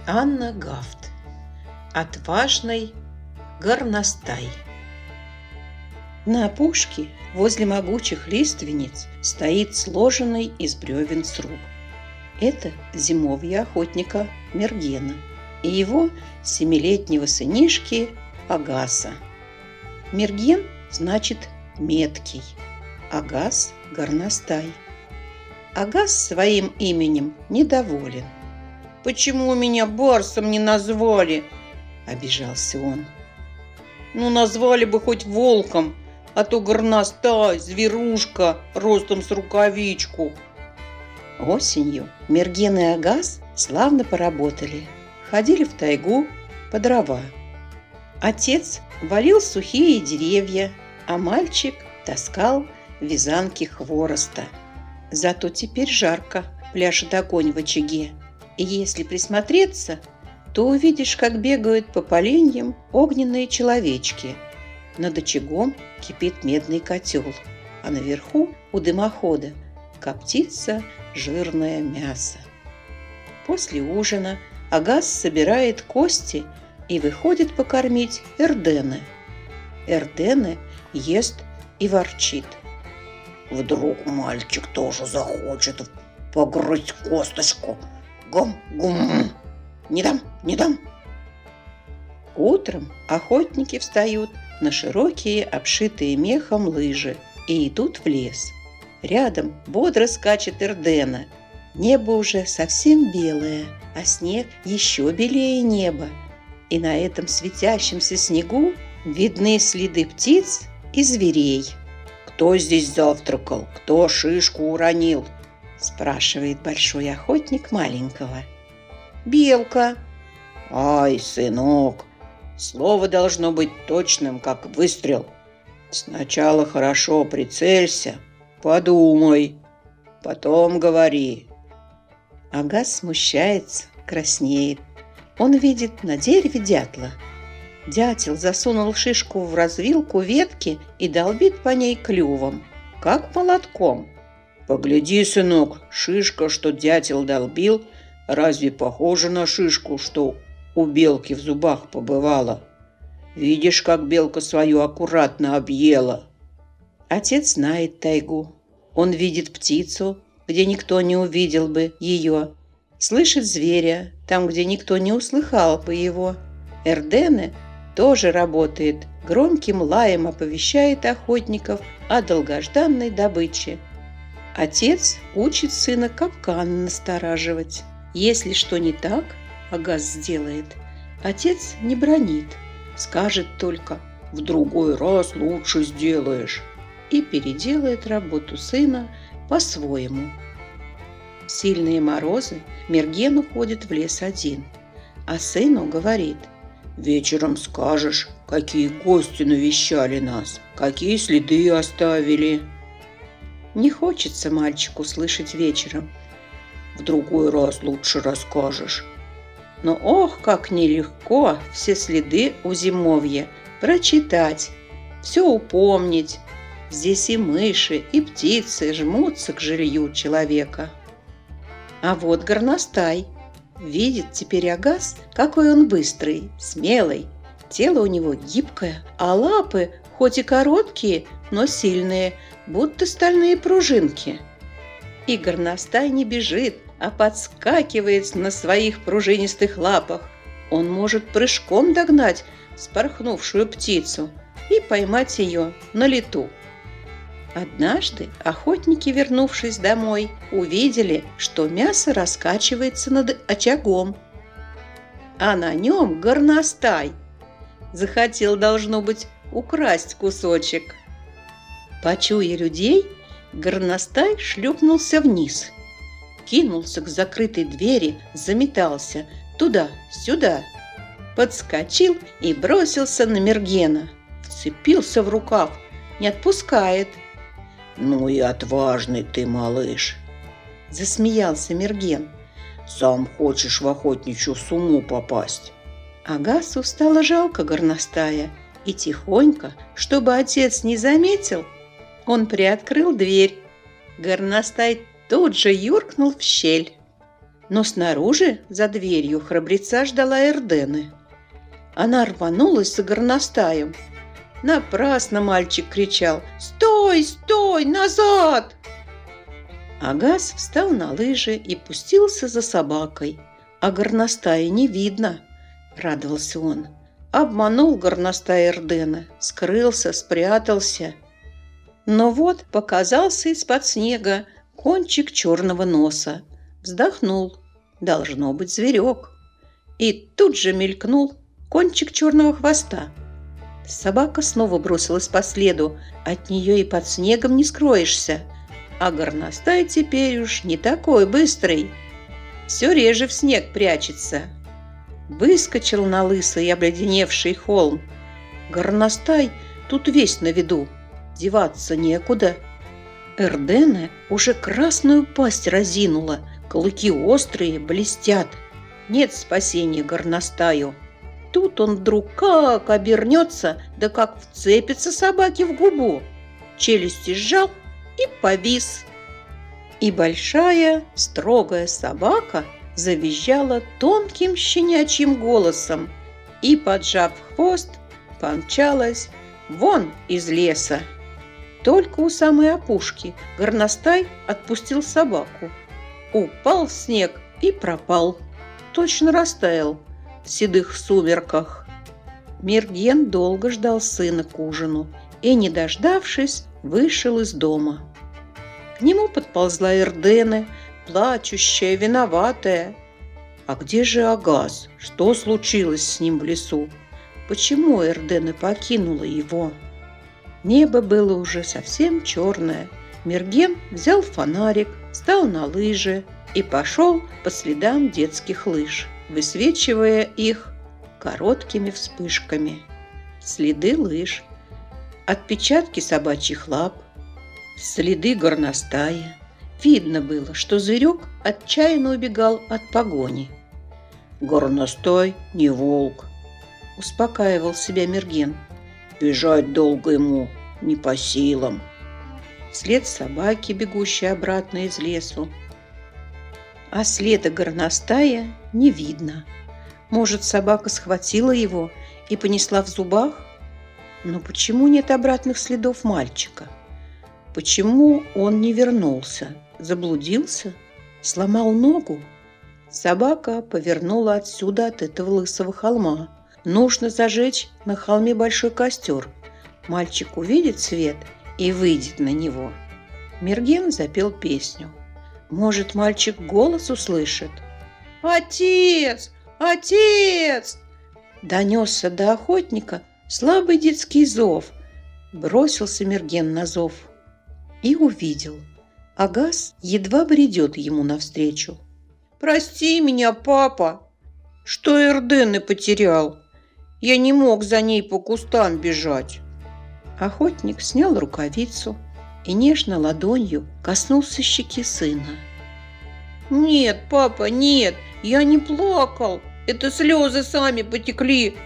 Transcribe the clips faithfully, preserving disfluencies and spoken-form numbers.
Анна Гафт. Отважный горностай. На опушке возле могучих лиственниц стоит сложенный из бревен сруб. Это зимовье охотника Мергена и его семилетнего сынишки Агаса. Мерген значит меткий, Агас – горностай. Агас своим именем недоволен. «Почему меня барсом не назвали?» – обижался он. «Ну, назвали бы хоть волком, а то горностай, зверушка, ростом с рукавичку». Осенью Мерген и Агас славно поработали, ходили в тайгу по дрова. Отец валил сухие деревья, а мальчик таскал вязанки хвороста. Зато теперь жарко, пляшет огонь в очаге. И если присмотреться, то увидишь, как бегают по поленьям огненные человечки. Над очагом кипит медный котел, а наверху у дымохода коптится жирное мясо. После ужина Агас собирает кости и выходит покормить Эрдене. Эрдене ест и ворчит. «Вдруг мальчик тоже захочет погрызть косточку? Гум-гум! Не дам, не дам!» Утром охотники встают на широкие, обшитые мехом лыжи и идут в лес. Рядом бодро скачет Эрдена. Небо уже совсем белое, а снег еще белее неба. И на этом светящемся снегу видны следы птиц и зверей. «Кто здесь завтракал? Кто шишку уронил?» – спрашивает большой охотник маленького. «Белка». «Ай, сынок, слово должно быть точным, как выстрел. Сначала хорошо прицелься, подумай, потом говори». Агас смущается, краснеет. Он видит на дереве дятла. Дятел засунул шишку в развилку ветки и долбит по ней клювом, как молотком. «Погляди, сынок, шишка, что дятел долбил, разве похожа на шишку, что у белки в зубах побывала? Видишь, как белка свою аккуратно объела?» Отец знает тайгу. Он видит птицу, где никто не увидел бы ее. Слышит зверя, там, где никто не услыхал бы его. Эрдене тоже работает, громким лаем оповещает охотников о долгожданной добыче. Отец учит сына капкан настораживать. Если что не так, Агас сделает, отец не бранит, скажет только «в другой раз лучше сделаешь» и переделает работу сына по-своему. В сильные морозы Мерген уходит в лес один, а сыну говорит: «Вечером скажешь, какие гости навещали нас, какие следы оставили». Не хочется мальчику слышать вечером. «В другой раз лучше расскажешь». Но ох, как нелегко все следы у зимовья прочитать, все упомнить. Здесь и мыши, и птицы жмутся к жилью человека. А вот горностай. Видит теперь Агас, какой он быстрый, смелый. Тело у него гибкое, а лапы, хоть и короткие, но сильные, будто стальные пружинки. И горностай не бежит, а подскакивает на своих пружинистых лапах. Он может прыжком догнать спорхнувшую птицу и поймать ее на лету. Однажды охотники, вернувшись домой, увидели, что мясо раскачивается над очагом, а на нем горностай. Захотел, должно быть, украсть кусочек. Почуя людей, горностай шлепнулся вниз, кинулся к закрытой двери, заметался туда-сюда, подскочил и бросился на Мергена, вцепился в рукав, не отпускает. «Ну и отважный ты, малыш!» – засмеялся Мерген. «Сам хочешь в охотничью сумму попасть?» Агасу стало жалко горностая, и тихонько, чтобы отец не заметил, он приоткрыл дверь. Горностай тут же юркнул в щель. Но снаружи, за дверью, храбреца ждала Эрдены. Она рванулась за горностаем. Напрасно мальчик кричал: «Стой, стой, назад!» Агас встал на лыжи и пустился за собакой. А горностая не видно, радовался он. Обманул горностай Эрдена, скрылся, спрятался. Но вот показался из-под снега кончик черного носа. Вздохнул. Должно быть зверек. И тут же мелькнул кончик черного хвоста. Собака снова бросилась по следу. От нее и под снегом не скроешься. А горностай теперь уж не такой быстрый. Все реже в снег прячется. Выскочил на лысый обледеневший холм. Горностай тут весь на виду. Деваться некуда. Эрдена уже красную пасть разинула. Клыки острые, блестят. Нет спасения горностаю. Тут он вдруг как обернется, да как вцепится собаке в губу. Челюсти сжал и повис. И большая строгая собака завизжала тонким щенячьим голосом и, поджав хвост, помчалась вон из леса. Только у самой опушки горностай отпустил собаку. Упал в снег и пропал. Точно растаял в седых сумерках. Мерген долго ждал сына к ужину и, не дождавшись, вышел из дома. К нему подползла Эрдена, плачущая, виноватая. А где же Агас? Что случилось с ним в лесу? Почему Эрдена покинула его? Небо было уже совсем черное. Мерген взял фонарик, встал на лыжи и пошел по следам детских лыж, высвечивая их короткими вспышками. Следы лыж, отпечатки собачьих лап, следы горностая. Видно было, что зверек отчаянно убегал от погони. «Горностай не волк», — успокаивал себя Мерген. «Бежать долго ему не по силам». След собаки, бегущей обратно из лесу. А следа горностая не видно. Может, собака схватила его и понесла в зубах? Но почему нет обратных следов мальчика? Почему он не вернулся? Заблудился? Сломал ногу? Собака повернула отсюда, от этого лысого холма. Нужно зажечь на холме большой костер. Мальчик увидит свет и выйдет на него. Мерген запел песню. Может, мальчик голос услышит? «Отец! Отец!» Донесся до охотника слабый детский зов. Бросился Мерген на зов и увидел. Агас едва бредет ему навстречу. «Прости меня, папа, что Эрдены потерял. Я не мог за ней по кустам бежать». Охотник снял рукавицу и нежно ладонью коснулся щеки сына. «Нет, папа, нет, я не плакал. Это слезы сами потекли».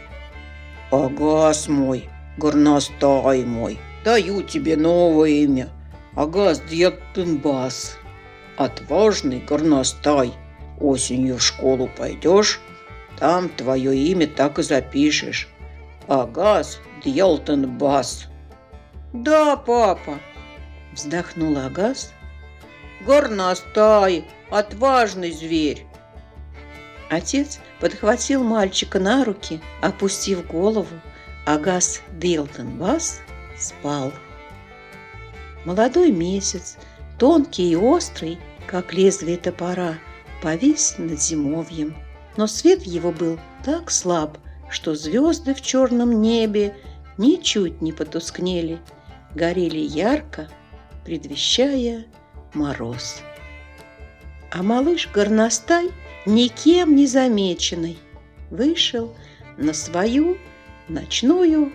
«Агас мой, горностай мой, даю тебе новое имя. Агас Дьяктенбас, отважный горностай. Осенью в школу пойдешь, там твое имя так и запишешь. Агас Дьялтенбас». «Да, папа», — вздохнул Агас. «Горностай, отважный зверь». Отец подхватил мальчика на руки, опустив голову. Агас Дьялтенбас спал. Молодой месяц, тонкий и острый, как лезвие топора, повис над зимовьем. Но свет его был так слаб, что звезды в черном небе ничуть не потускнели, горели ярко, предвещая мороз. А малыш горностай, никем не замеченный, вышел на свою ночную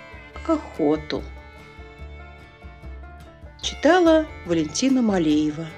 охоту. Читала Валентина Малеева.